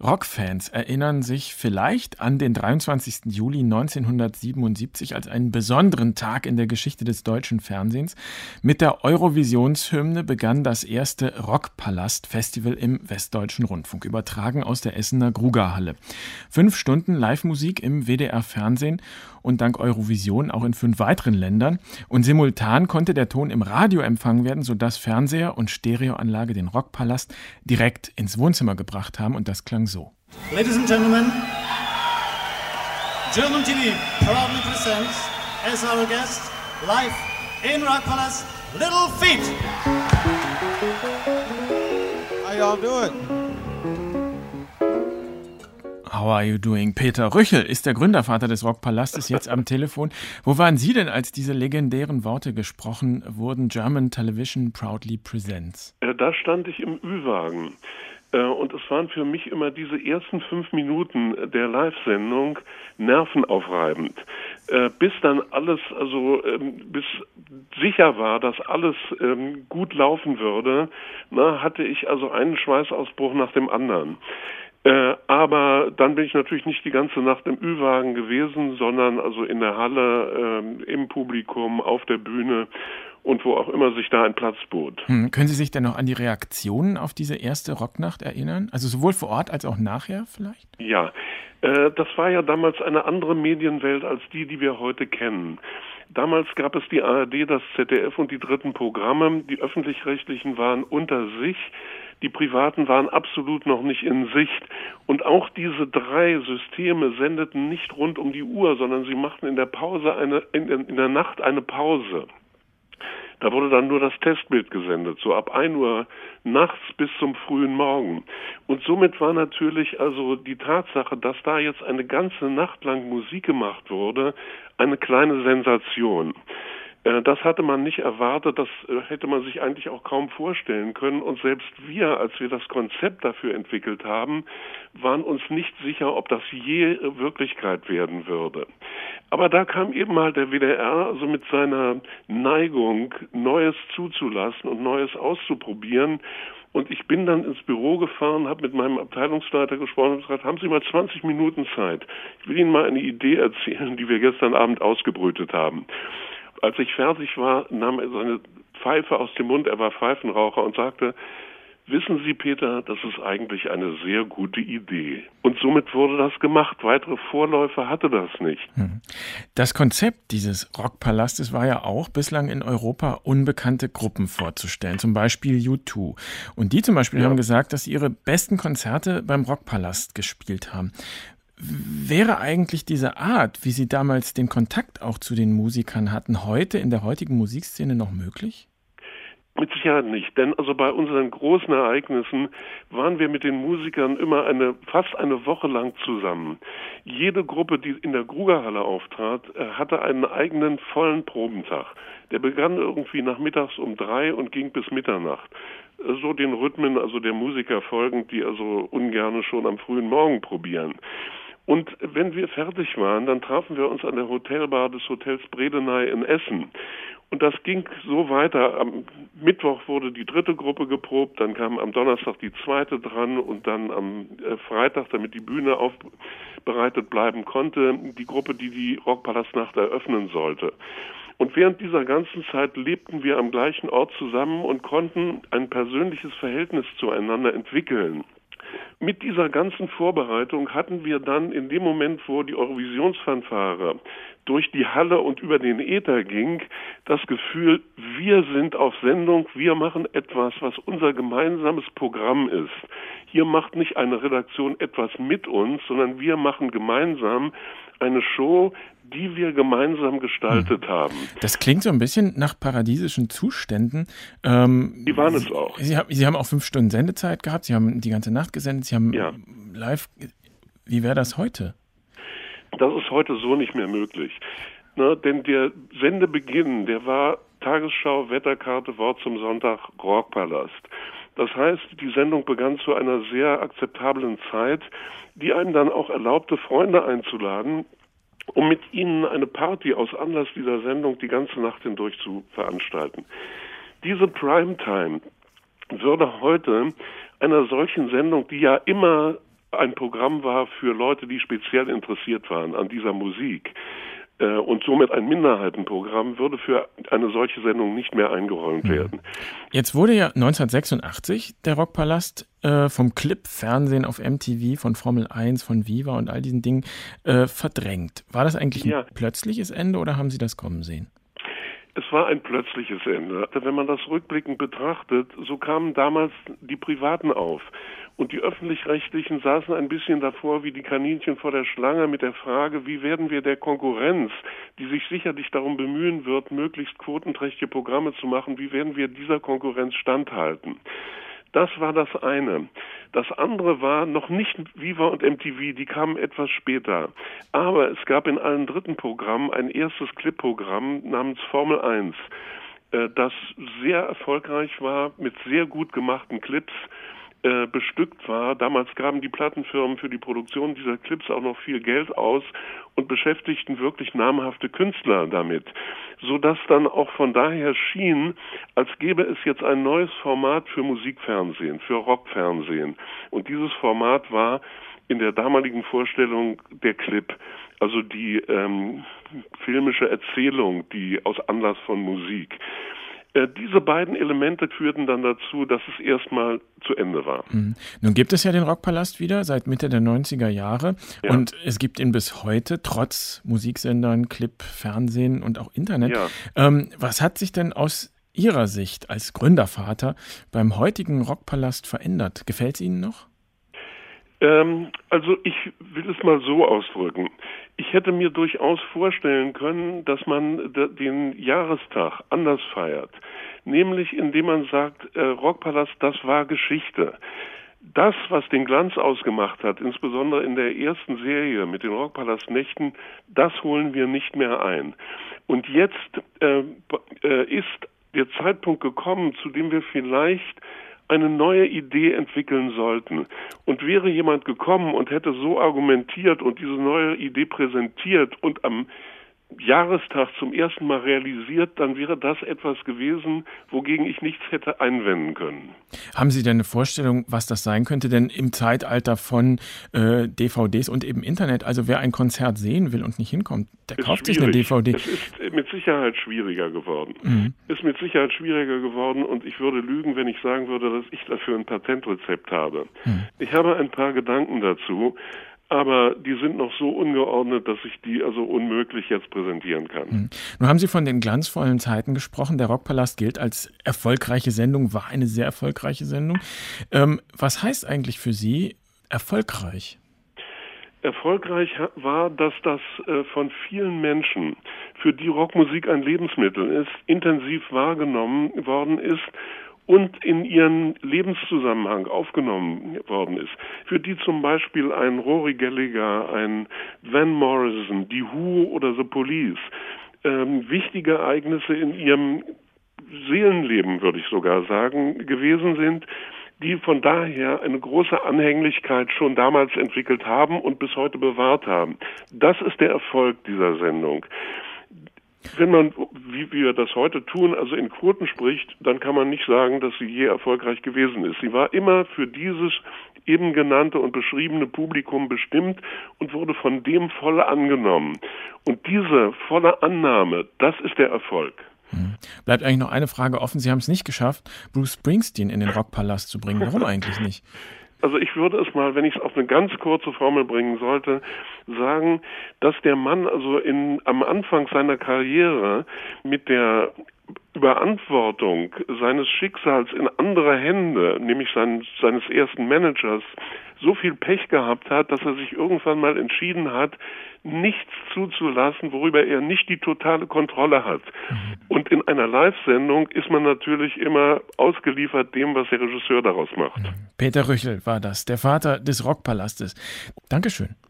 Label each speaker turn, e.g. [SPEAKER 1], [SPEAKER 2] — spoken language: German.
[SPEAKER 1] Rockfans erinnern sich vielleicht an den 23. Juli 1977 als einen besonderen Tag in der Geschichte des deutschen Fernsehens. Mit der Eurovisionshymne begann das erste Rockpalast-Festival im Westdeutschen Rundfunk, übertragen aus der Essener Grugahalle. 5 Stunden Live-Musik im WDR-Fernsehen und dank Eurovision auch in 5 weiteren Ländern. Und simultan konnte der Ton im Radio empfangen werden, sodass Fernseher und Stereoanlage den Rockpalast direkt ins Wohnzimmer gebracht haben. Und das klang so.
[SPEAKER 2] Ladies and gentlemen, German TV proudly presents as our guest, live in Rockpalast, Little Feat.
[SPEAKER 3] How y'all doing?
[SPEAKER 1] How are you doing? Peter Rüchel ist der Gründervater des Rockpalastes, jetzt am Telefon. Wo waren Sie denn, als diese legendären Worte gesprochen wurden? German Television proudly presents.
[SPEAKER 4] Da stand ich im Ü-Wagen. Und es waren für mich immer diese ersten 5 Minuten der Live-Sendung nervenaufreibend. Bis dann alles, bis sicher war, dass alles gut laufen würde, hatte ich also einen Schweißausbruch nach dem anderen. Aber dann bin ich natürlich nicht die ganze Nacht im Ü-Wagen gewesen, sondern also in der Halle, im Publikum, auf der Bühne und wo auch immer sich da ein Platz bot.
[SPEAKER 1] Können Sie sich denn noch an die Reaktionen auf diese erste Rocknacht erinnern? Also sowohl vor Ort als auch nachher vielleicht?
[SPEAKER 4] Ja, das war ja damals eine andere Medienwelt als die wir heute kennen. Damals gab es die ARD, das ZDF und die dritten Programme. Die öffentlich-rechtlichen waren unter sich. Die privaten waren absolut noch nicht in Sicht. Und auch diese 3 Systeme sendeten nicht rund um die Uhr, sondern sie machten in der Pause in der Nacht eine Pause. Da wurde dann nur das Testbild gesendet, so ab 1 Uhr nachts bis zum frühen Morgen. Und somit war natürlich also die Tatsache, dass da jetzt eine ganze Nacht lang Musik gemacht wurde, eine kleine Sensation. Das hatte man nicht erwartet, das hätte man sich eigentlich auch kaum vorstellen können. Und selbst wir, als wir das Konzept dafür entwickelt haben, waren uns nicht sicher, ob das je Wirklichkeit werden würde. Aber da kam eben mal der WDR also mit seiner Neigung, Neues zuzulassen und Neues auszuprobieren. Und ich bin dann ins Büro gefahren, habe mit meinem Abteilungsleiter gesprochen und gesagt, haben Sie mal 20 Minuten Zeit. Ich will Ihnen mal eine Idee erzählen, die wir gestern Abend ausgebrütet haben. Als ich fertig war, nahm er seine Pfeife aus dem Mund, er war Pfeifenraucher und sagte, wissen Sie, Peter, das ist eigentlich eine sehr gute Idee. Und somit wurde das gemacht. Weitere Vorläufer hatte das nicht.
[SPEAKER 1] Das Konzept dieses Rockpalastes war ja auch, bislang in Europa unbekannte Gruppen vorzustellen, zum Beispiel U2. Und die zum Beispiel haben gesagt, dass sie ihre besten Konzerte beim Rockpalast gespielt haben. Wäre eigentlich diese Art, wie Sie damals den Kontakt auch zu den Musikern hatten, heute in der heutigen Musikszene noch möglich?
[SPEAKER 4] Mit Sicherheit nicht, denn also bei unseren großen Ereignissen waren wir mit den Musikern immer fast eine Woche lang zusammen. Jede Gruppe, die in der Grugahalle auftrat, hatte einen eigenen vollen Probentag. Der begann irgendwie nachmittags um 3 und ging bis Mitternacht. So den Rhythmen also der Musiker folgend, die also ungerne schon am frühen Morgen probieren. Und wenn wir fertig waren, dann trafen wir uns an der Hotelbar des Hotels Bredeney in Essen. Und das ging so weiter. Am Mittwoch wurde die 3. Gruppe geprobt, dann kam am Donnerstag die 2. dran und dann am Freitag, damit die Bühne aufbereitet bleiben konnte, die Gruppe, die Rockpalastnacht eröffnen sollte. Und während dieser ganzen Zeit lebten wir am gleichen Ort zusammen und konnten ein persönliches Verhältnis zueinander entwickeln. Mit dieser ganzen Vorbereitung hatten wir dann in dem Moment, wo die Eurovisionsfanfare durch die Halle und über den Äther ging, das Gefühl, wir sind auf Sendung, wir machen etwas, was unser gemeinsames Programm ist. Hier macht nicht eine Redaktion etwas mit uns, sondern wir machen gemeinsam eine Show, die wir gemeinsam gestaltet haben.
[SPEAKER 1] Das klingt so ein bisschen nach paradiesischen Zuständen.
[SPEAKER 4] Die waren es auch.
[SPEAKER 1] Sie haben auch 5 Stunden Sendezeit gehabt, Sie haben die ganze Nacht gesendet, Sie haben live. Wie wäre das heute?
[SPEAKER 4] Das ist heute so nicht mehr möglich. Denn der Sendebeginn, der war Tagesschau, Wetterkarte, Wort zum Sonntag, Rockpalast. Das heißt, die Sendung begann zu einer sehr akzeptablen Zeit, die einem dann auch erlaubte, Freunde einzuladen, um mit ihnen eine Party aus Anlass dieser Sendung die ganze Nacht hindurch zu veranstalten. Diese Primetime würde heute einer solchen Sendung, die ja immer ein Programm war für Leute, die speziell interessiert waren an dieser Musik. Und somit ein Minderheitenprogramm würde für eine solche Sendung nicht mehr eingeräumt werden.
[SPEAKER 1] Jetzt wurde ja 1986 der Rockpalast vom Clip-Fernsehen auf MTV, von Formel 1, von Viva und all diesen Dingen verdrängt. War das eigentlich ein plötzliches Ende oder haben Sie das kommen sehen?
[SPEAKER 4] Es war ein plötzliches Ende. Wenn man das rückblickend betrachtet, so kamen damals die Privaten auf. Und die Öffentlich-Rechtlichen saßen ein bisschen davor wie die Kaninchen vor der Schlange mit der Frage, wie werden wir der Konkurrenz, die sich sicherlich darum bemühen wird, möglichst quotenträchtige Programme zu machen, wie werden wir dieser Konkurrenz standhalten? Das war das eine. Das andere war noch nicht Viva und MTV, die kamen etwas später. Aber es gab in allen dritten Programmen ein erstes Clip-Programm namens Formel 1, das sehr erfolgreich war, mit sehr gut gemachten Clips bestückt war. Damals gaben die Plattenfirmen für die Produktion dieser Clips auch noch viel Geld aus und beschäftigten wirklich namhafte Künstler damit, sodass dann auch von daher schien, als gäbe es jetzt ein neues Format für Musikfernsehen, für Rockfernsehen. Und dieses Format war in der damaligen Vorstellung der Clip, also die filmische Erzählung, die aus Anlass von Musik. Diese beiden Elemente führten dann dazu, dass es erstmal zu Ende war.
[SPEAKER 1] Nun gibt es ja den Rockpalast wieder seit Mitte der 90er Jahre und es gibt ihn bis heute, trotz Musiksendern, Clip, Fernsehen und auch Internet. Was hat sich denn aus Ihrer Sicht als Gründervater beim heutigen Rockpalast verändert? Gefällt es Ihnen noch?
[SPEAKER 4] Also ich will es mal so ausdrücken. Ich hätte mir durchaus vorstellen können, dass man den Jahrestag anders feiert. Nämlich indem man sagt, Rockpalast, das war Geschichte. Das, was den Glanz ausgemacht hat, insbesondere in der ersten Serie mit den Rockpalast-Nächten, das holen wir nicht mehr ein. Und jetzt ist der Zeitpunkt gekommen, zu dem wir vielleicht eine neue Idee entwickeln sollten. Und wäre jemand gekommen und hätte so argumentiert und diese neue Idee präsentiert und am Jahrestag zum ersten Mal realisiert, dann wäre das etwas gewesen, wogegen ich nichts hätte einwenden können.
[SPEAKER 1] Haben Sie denn eine Vorstellung, was das sein könnte? Denn im Zeitalter von DVDs und eben Internet, also wer ein Konzert sehen will und nicht hinkommt, der kauft sich eine DVD.
[SPEAKER 4] Es ist mit Sicherheit schwieriger geworden. Ist mit Sicherheit schwieriger geworden und ich würde lügen, wenn ich sagen würde, dass ich dafür ein Patentrezept habe. Ich habe ein paar Gedanken dazu, aber die sind noch so ungeordnet, dass ich die also unmöglich jetzt präsentieren kann.
[SPEAKER 1] Nun haben Sie von den glanzvollen Zeiten gesprochen. Der Rockpalast gilt als erfolgreiche Sendung, war eine sehr erfolgreiche Sendung. Was heißt eigentlich für Sie erfolgreich?
[SPEAKER 4] Erfolgreich war, dass das von vielen Menschen, für die Rockmusik ein Lebensmittel ist, intensiv wahrgenommen worden ist und in ihren Lebenszusammenhang aufgenommen worden ist. Für die zum Beispiel ein Rory Gallagher, ein Van Morrison, die Who oder The Police wichtige Ereignisse in ihrem Seelenleben, würde ich sogar sagen, gewesen sind, die von daher eine große Anhänglichkeit schon damals entwickelt haben und bis heute bewahrt haben. Das ist der Erfolg dieser Sendung. Wenn man, wie wir das heute tun, also in Quoten spricht, dann kann man nicht sagen, dass sie je erfolgreich gewesen ist. Sie war immer für dieses eben genannte und beschriebene Publikum bestimmt und wurde von dem voll angenommen. Und diese volle Annahme, das ist der Erfolg.
[SPEAKER 1] Bleibt eigentlich noch eine Frage offen. Sie haben es nicht geschafft, Bruce Springsteen in den Rockpalast zu bringen. Warum eigentlich nicht?
[SPEAKER 4] Also ich würde es mal, wenn ich es auf eine ganz kurze Formel bringen sollte, sagen, dass der Mann also am Anfang seiner Karriere mit der Überantwortung seines Schicksals in andere Hände, nämlich seines ersten Managers, so viel Pech gehabt hat, dass er sich irgendwann mal entschieden hat, nichts zuzulassen, worüber er nicht die totale Kontrolle hat. Und in einer Live-Sendung ist man natürlich immer ausgeliefert dem, was der Regisseur daraus macht.
[SPEAKER 1] Peter Rüchel war das, der Vater des Rockpalastes. Dankeschön.